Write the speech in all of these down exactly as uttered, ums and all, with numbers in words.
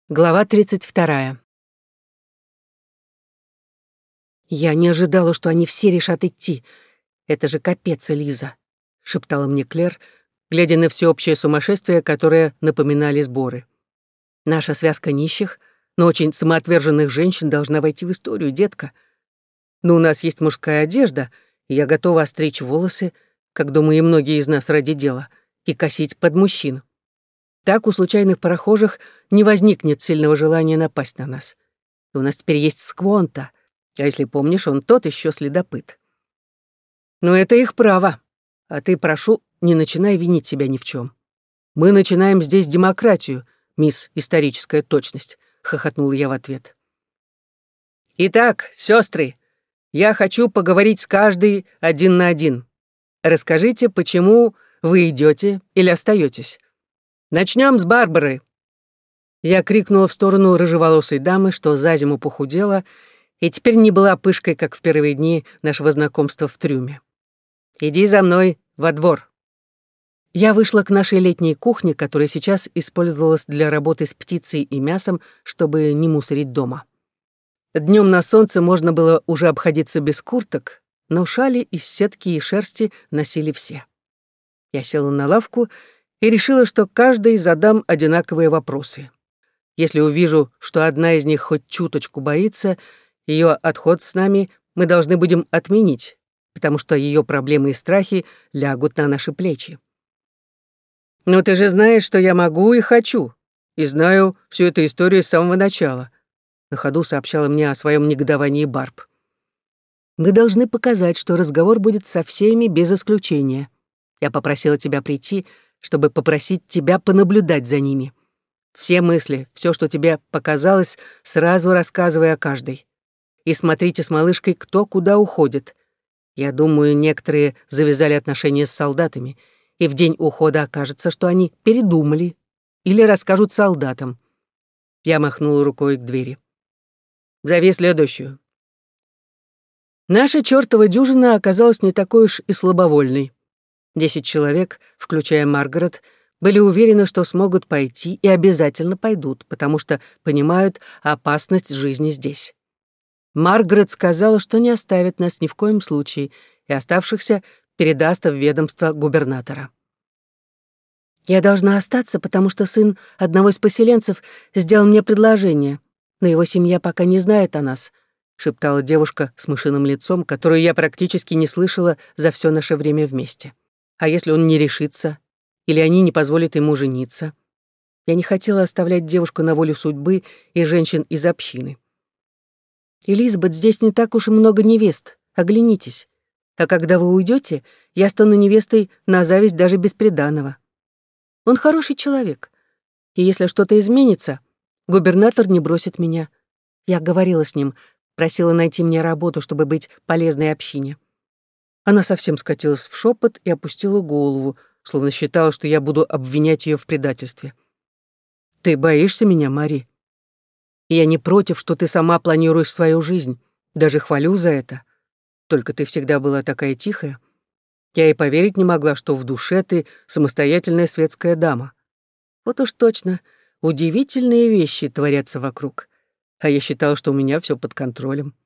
Глава тридцать вторая. «Я не ожидала, что они все решат идти. Это же капец, Элиза», — шептала мне Клэр, глядя на всеобщее сумасшествие, которое напоминали сборы. «Наша связка нищих, но очень самоотверженных женщин должна войти в историю, детка. Но у нас есть мужская одежда, и я готова остричь волосы, как, думаю, и многие из нас ради дела, и косить под мужчин. Так у случайных прохожих не возникнет сильного желания напасть на нас. И у нас теперь есть Сквонта, а если помнишь, он тот еще следопыт. Но это их право, а ты, прошу, не начинай винить себя ни в чем. Мы начинаем здесь демократию, мисс Историческая точность», — хохотнул я в ответ. «Итак, сестры, я хочу поговорить с каждой один на один. Расскажите, почему вы идете или остаетесь. Начнем с Барбары». Я крикнула в сторону рыжеволосой дамы, что за зиму похудела и теперь не была пышкой, как в первые дни нашего знакомства в трюме. «Иди за мной во двор». Я вышла к нашей летней кухне, которая сейчас использовалась для работы с птицей и мясом, чтобы не мусорить дома. Днем на солнце можно было уже обходиться без курток, но шали из сетки и шерсти носили все. Я села на лавку и решила, что каждой задам одинаковые вопросы. Если увижу, что одна из них хоть чуточку боится, ее отход с нами мы должны будем отменить, потому что ее проблемы и страхи лягут на наши плечи. «Но ты же знаешь, что я могу и хочу, и знаю всю эту историю с самого начала», на ходу сообщала мне о своем негодовании Барб. «Мы должны показать, что разговор будет со всеми без исключения. Я попросила тебя прийти, чтобы попросить тебя понаблюдать за ними. Все мысли, все, что тебе показалось, сразу рассказывай о каждой. И смотрите с малышкой, кто куда уходит. Я думаю, некоторые завязали отношения с солдатами, и в день ухода окажется, что они передумали или расскажут солдатам». Я махнула рукой к двери. «Зови следующую». Наша чёртова дюжина оказалась не такой уж и слабовольной. Десять человек, включая Маргарет, были уверены, что смогут пойти и обязательно пойдут, потому что понимают опасность жизни здесь. Маргарет сказала, что не оставит нас ни в коем случае, и оставшихся передаст в ведомство губернатора. «Я должна остаться, потому что сын одного из поселенцев сделал мне предложение, но его семья пока не знает о нас», — шептала девушка с мышиным лицом, которую я практически не слышала за все наше время вместе. «А если он не решится? Или они не позволят ему жениться?» Я не хотела оставлять девушку на волю судьбы и женщин из общины. «Элизабет, здесь не так уж и много невест. Оглянитесь. А когда вы уйдете, я стану невестой на зависть даже без приданого. Он хороший человек. И если что-то изменится, губернатор не бросит меня. Я говорила с ним, просила найти мне работу, чтобы быть полезной общине». Она совсем скатилась в шепот и опустила голову, словно считала, что я буду обвинять ее в предательстве. «Ты боишься меня, Мари? Я не против, что ты сама планируешь свою жизнь, даже хвалю за это. Только ты всегда была такая тихая. Я и поверить не могла, что в душе ты самостоятельная светская дама. Вот уж точно, удивительные вещи творятся вокруг. А я считала, что у меня все под контролем.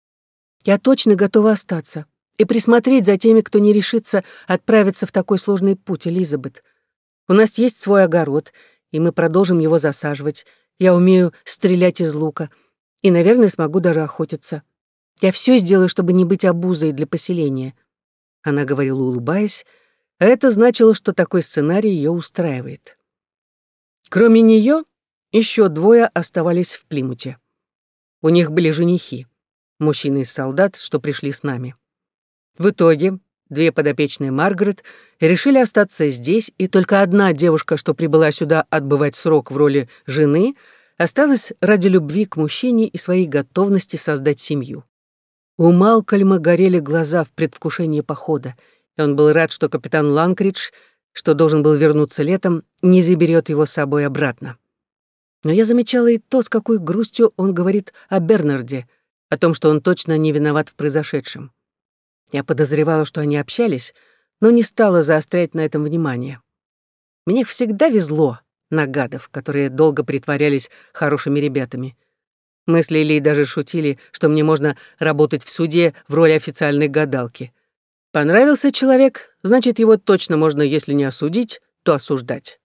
Я точно готова остаться и присмотреть за теми, кто не решится отправиться в такой сложный путь, Элизабет. У нас есть свой огород, и мы продолжим его засаживать. Я умею стрелять из лука и, наверное, смогу даже охотиться. Я все сделаю, чтобы не быть обузой для поселения». Она говорила, улыбаясь, а это значило, что такой сценарий ее устраивает. Кроме нее, еще двое оставались в Плимуте. У них были женихи, мужчины из солдат, что пришли с нами. В итоге две подопечные Маргарет решили остаться здесь, и только одна девушка, что прибыла сюда отбывать срок в роли жены, осталась ради любви к мужчине и своей готовности создать семью. У Малкольма горели глаза в предвкушении похода, и он был рад, что капитан Ланкридж, что должен был вернуться летом, не заберет его с собой обратно. Но я замечала и то, с какой грустью он говорит о Бернарде, о том, что он точно не виноват в произошедшем. Я подозревала, что они общались, но не стала заострять на этом внимание. Мне всегда везло, на гадов, которые долго притворялись хорошими ребятами. Мы с Лилией даже шутили, что мне можно работать в суде в роли официальной гадалки. Понравился человек, значит, его точно можно, если не осудить, то осуждать.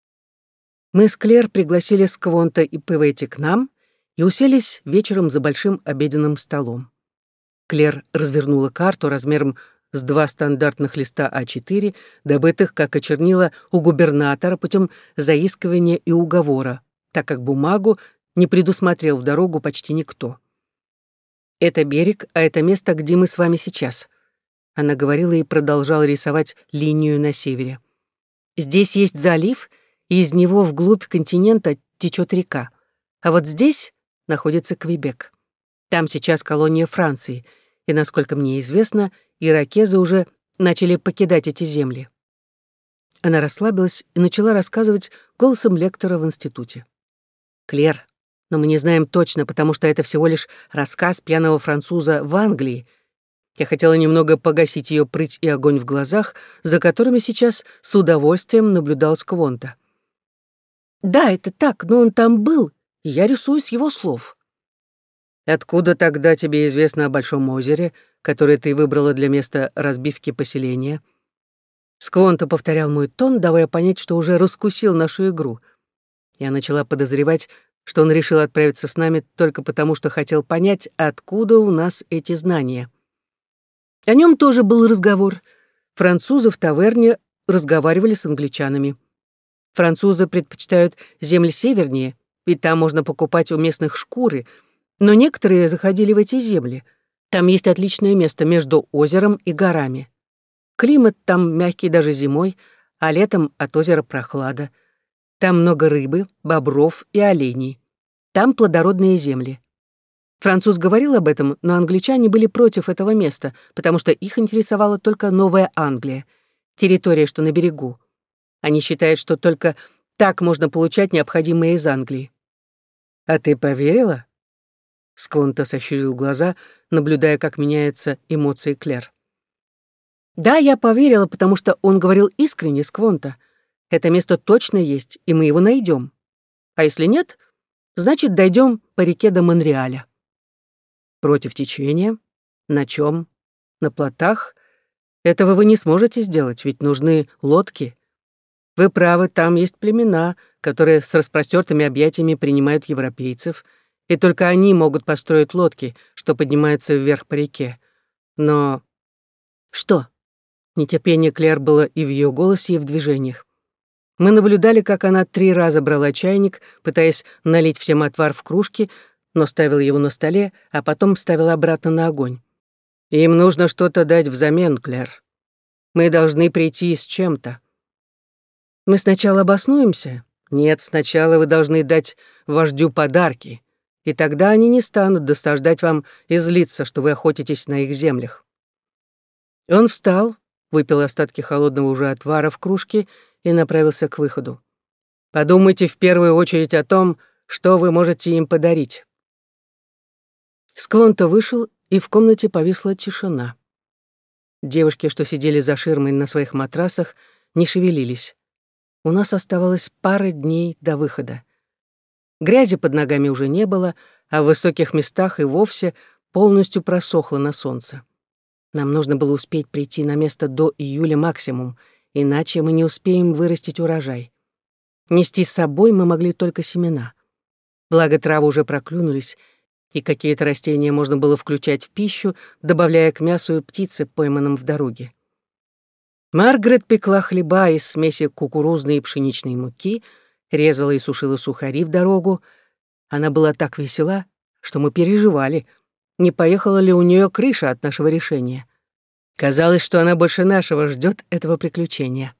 Мы с Клэр пригласили Сквонта и Певетти к нам и уселись вечером за большим обеденным столом. Клэр развернула карту размером с два стандартных листа а четыре, добытых, как и чернила, у губернатора путем заискивания и уговора, так как бумагу не предусмотрел в дорогу почти никто. «Это берег, а это место, где мы с вами сейчас». Она говорила и продолжала рисовать линию на севере. «Здесь есть залив, и из него вглубь континента течет река. А вот здесь находится Квебек. Там сейчас колония Франции, и, насколько мне известно, иракезы уже начали покидать эти земли». Она расслабилась и начала рассказывать голосом лектора в институте. «Клэр, но мы не знаем точно, потому что это всего лишь рассказ пьяного француза в Англии. Я хотела немного погасить ее прыть и огонь в глазах, за которыми сейчас с удовольствием наблюдал Сквонта. Да, это так, но он там был, и я рисую с его слов. Откуда тогда тебе известно о Большом озере, которое ты выбрала для места разбивки поселения? Сквонта повторял мой тон, давая понять, что уже раскусил нашу игру. Я начала подозревать, что он решил отправиться с нами только потому, что хотел понять, откуда у нас эти знания. О нем тоже был разговор. Французы в таверне разговаривали с англичанами. Французы предпочитают земли севернее, ведь там можно покупать у местных шкуры, но некоторые заходили в эти земли. Там есть отличное место между озером и горами. Климат там мягкий даже зимой, а летом от озера прохлада. Там много рыбы, бобров и оленей. Там плодородные земли. Француз говорил об этом, но англичане были против этого места, потому что их интересовала только Новая Англия, территория, что на берегу. Они считают, что только так можно получать необходимое из Англии. «А ты поверила?» Сквонта сощурил глаза, наблюдая, как меняются эмоции Клэр. «Да, я поверила, потому что он говорил искренне, Сквонта. Это место точно есть, и мы его найдем. А если нет, значит, дойдем по реке до Монреаля». «Против течения? На чем? На плотах? Этого вы не сможете сделать, ведь нужны лодки. Вы правы, там есть племена, которые с распростертыми объятиями принимают европейцев, и только они могут построить лодки, что поднимаются вверх по реке. Но...» «Что?» Нетерпение Клэр было и в ее голосе, и в движениях. Мы наблюдали, как она три раза брала чайник, пытаясь налить всем отвар в кружки, но ставила его на столе, а потом ставила обратно на огонь. «Им нужно что-то дать взамен, Клэр. Мы должны прийти с чем-то». «Мы сначала обоснуемся?» «Нет, сначала вы должны дать вождю подарки, и тогда они не станут досаждать вам и злиться, что вы охотитесь на их землях». Он встал, выпил остатки холодного уже отвара в кружке и направился к выходу. «Подумайте в первую очередь о том, что вы можете им подарить». Сквонта вышел, и в комнате повисла тишина. Девушки, что сидели за ширмой на своих матрасах, не шевелились. У нас оставалось пара дней до выхода. Грязи под ногами уже не было, а в высоких местах и вовсе полностью просохло на солнце. Нам нужно было успеть прийти на место до июля максимум, иначе мы не успеем вырастить урожай. Нести с собой мы могли только семена. Благо травы уже проклюнулись, и какие-то растения можно было включать в пищу, добавляя к мясу и птице, пойманным в дороге. Маргарет пекла хлеба из смеси кукурузной и пшеничной муки, резала и сушила сухари в дорогу. Она была так весела, что мы переживали, не поехала ли у нее крыша от нашего решения. Казалось, что она больше нашего ждет этого приключения.